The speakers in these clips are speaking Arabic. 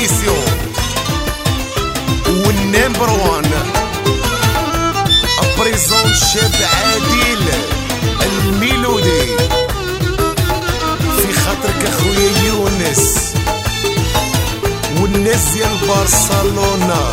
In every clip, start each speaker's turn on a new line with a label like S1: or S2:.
S1: اديسيون والنمبر وان بريزون شاب عادل الميلودي في خاطرك اخويا يونس والناس ديال برشلونة.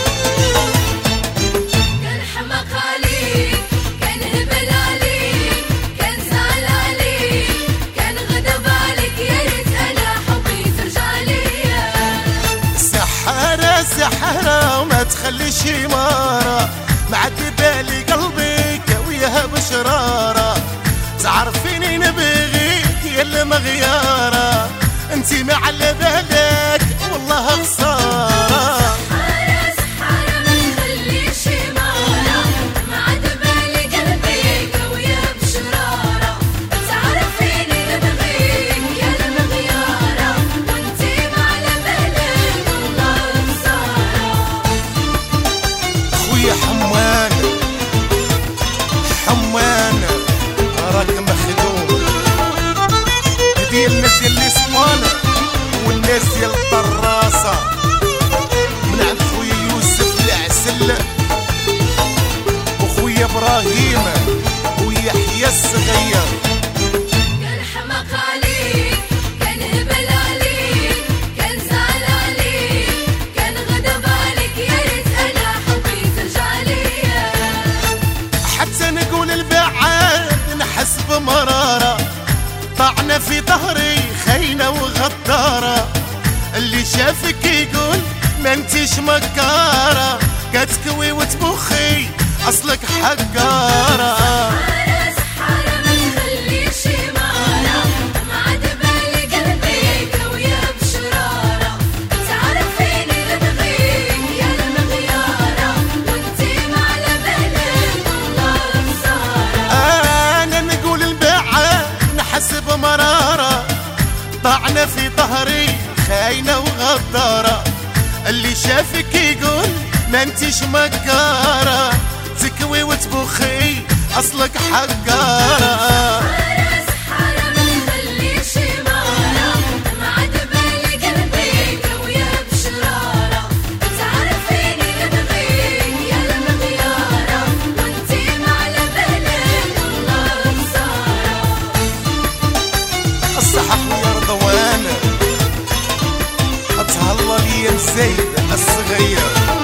S2: كان حماق عليك، كان هبل عليك، كان زعل عليك، كان غضب عليك، يا ريت انا حبي ترجع ليا.
S1: سحارة سحارة وما تخليش مرة معدي بالي قلبي كويها بشرارة، تعرفيني نبغيك يا المغيارة، انتي ما على بالك والله خسارة.
S2: سحارة سحارة ما تخليش مرة معد بالي قلبي كويها بشرارة، تعرفيني نبغيك يا المغيارة، وانتي ما على بالك والله خسارة.
S1: خويا حمان حمان راك مخدوم ديال الناس ديال الاسوان والناس ديال الطراسة، من عند خويا يوسف العسل وخويا ابراهيم ويحيى الصغير.
S2: كان حماق عليك، كان هبل عليك، كان زعل عليك، كان غضب عليك، يا ريت انا حبي ترجع ليا.
S1: حتى نقول البعاد نحس بمرارة، طعنة في ظهري خاينة وغدارة، اللي شافك يقول ما انتيش مكارة، كتكوي وتبخي اصلك حقارة.
S2: سحارة سحارة ما تخليش مرة معد بالي قلبي كويها بشرارة، تعرفيني نبغيك يا المغيارة، وانتي ما على بالك والله خسارة.
S1: انا نقول البعاد نحس بمرارة، طعنة في ظهري خاينة وغدارة، اللي شافك يقول ما انتيش مكارة، تكوي وتبخي اصلك حقارة.
S2: سحارة سحارة ما تخليش مرة معد بالي قلبي كويها بشرارة، تعرفيني نبغيك يا المغيارة، وانتي ما على بالك والله خسارة.
S1: الصح خويا رضوان اتهلا ليا زيد الصغير،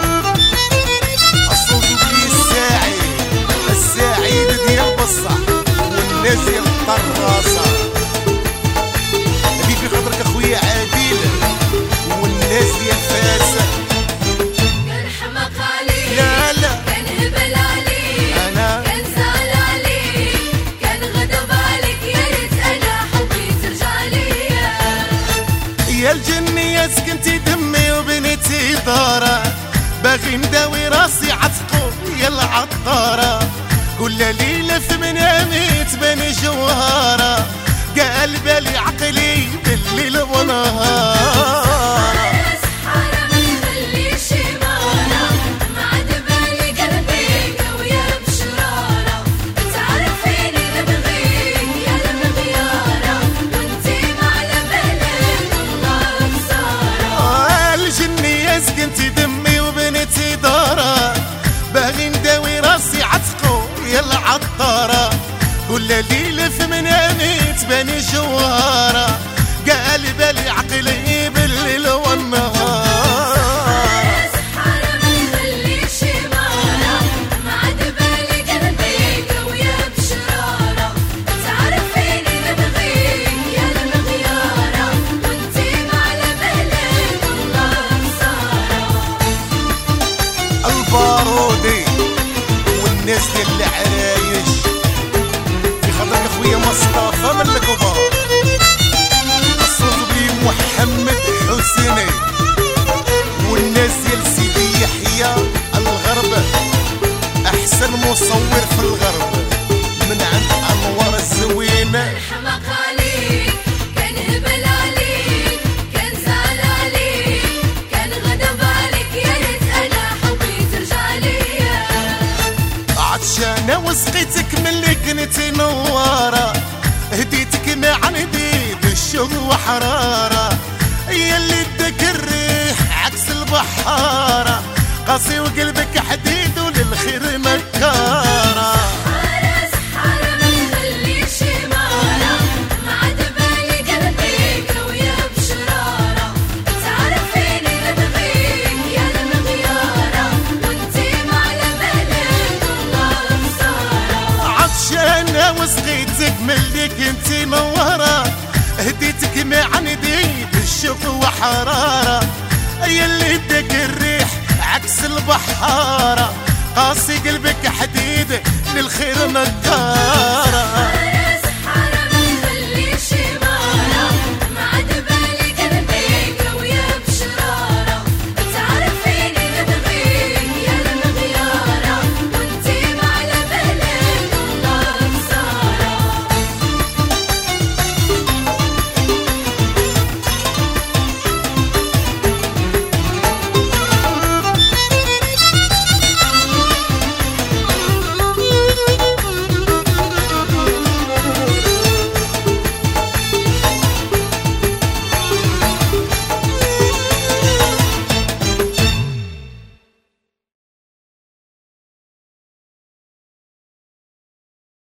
S1: الصوت بلي السعيد ديال بصح والناس ديال الطراسة، هذي في خاطرك اخويا عادل والناس ديال فاس.
S2: كان حماق عليك،
S1: لا لا
S2: كان هبل عليك،
S1: أنا
S2: كان زعل عليك، كان غضب عليك، يا ريت انا حبي ترجع ليا.
S1: يا الجنية سكنتي دمي وبنيتي دارة، باغي نداوي راسي عتقول يا العطارة، كل ليلة في منامي تباني جوهرة، قال بالي عقلي بالليل ونهار.
S2: سحارة سحارة ما تخليش مرة معد بالي قلبي كويها بشرارة، تعرفيني نبغيك يا المغيارة، وانتي ما على بالك والله خسارة.
S1: الجنية سكنتي دمي وبنيتي دارة، باغي نداوي راسي عتقو يا العطارة، كل ليلة في منامي تباني جوهرة، قال بالي عقلي بالليل والنهار.
S2: سحارة ما تخليش مرة معد بالي قلبي كويها بشرارة، تعرفيني نبغيك يا المغيارة، وانتي ما على بالك والله خسارة.
S1: البارودي والناس ديال العرايش في خاطرك اخويا مصطفى من الكبار، الصوت بلي محمد حسيني والناس ديال سيدي يحيى الغرب، احسن مصور في الغرب من عند انوار الزوينه.
S2: حماق عليك، كان هبل عليك، كان زعل عليك، كان غضب عليك، يا ريت انا حبي ترجع ليا.
S1: عطشانه وسقيتك من اللي كنتي نواره، هديتك مع نديد الشوق وحراره، يا اللي اداك الريح البحارة، قاسي وقلبك حديد وللخير نكارة.
S2: سحارة سحارة ما تخليش إمارة، ما عاد بالي قلبي قوية بشرارة، تعرفين نبغيك يا المغيارة، وانتي ما على بالك والله خسارة.
S1: عطشانة وسقيتك ملك انتي نورة، هديتك مع ندي بالشوق وحرارة، يلي ادك الريح عكس البحارة، قاسي قلبك حديد للخير نكارة.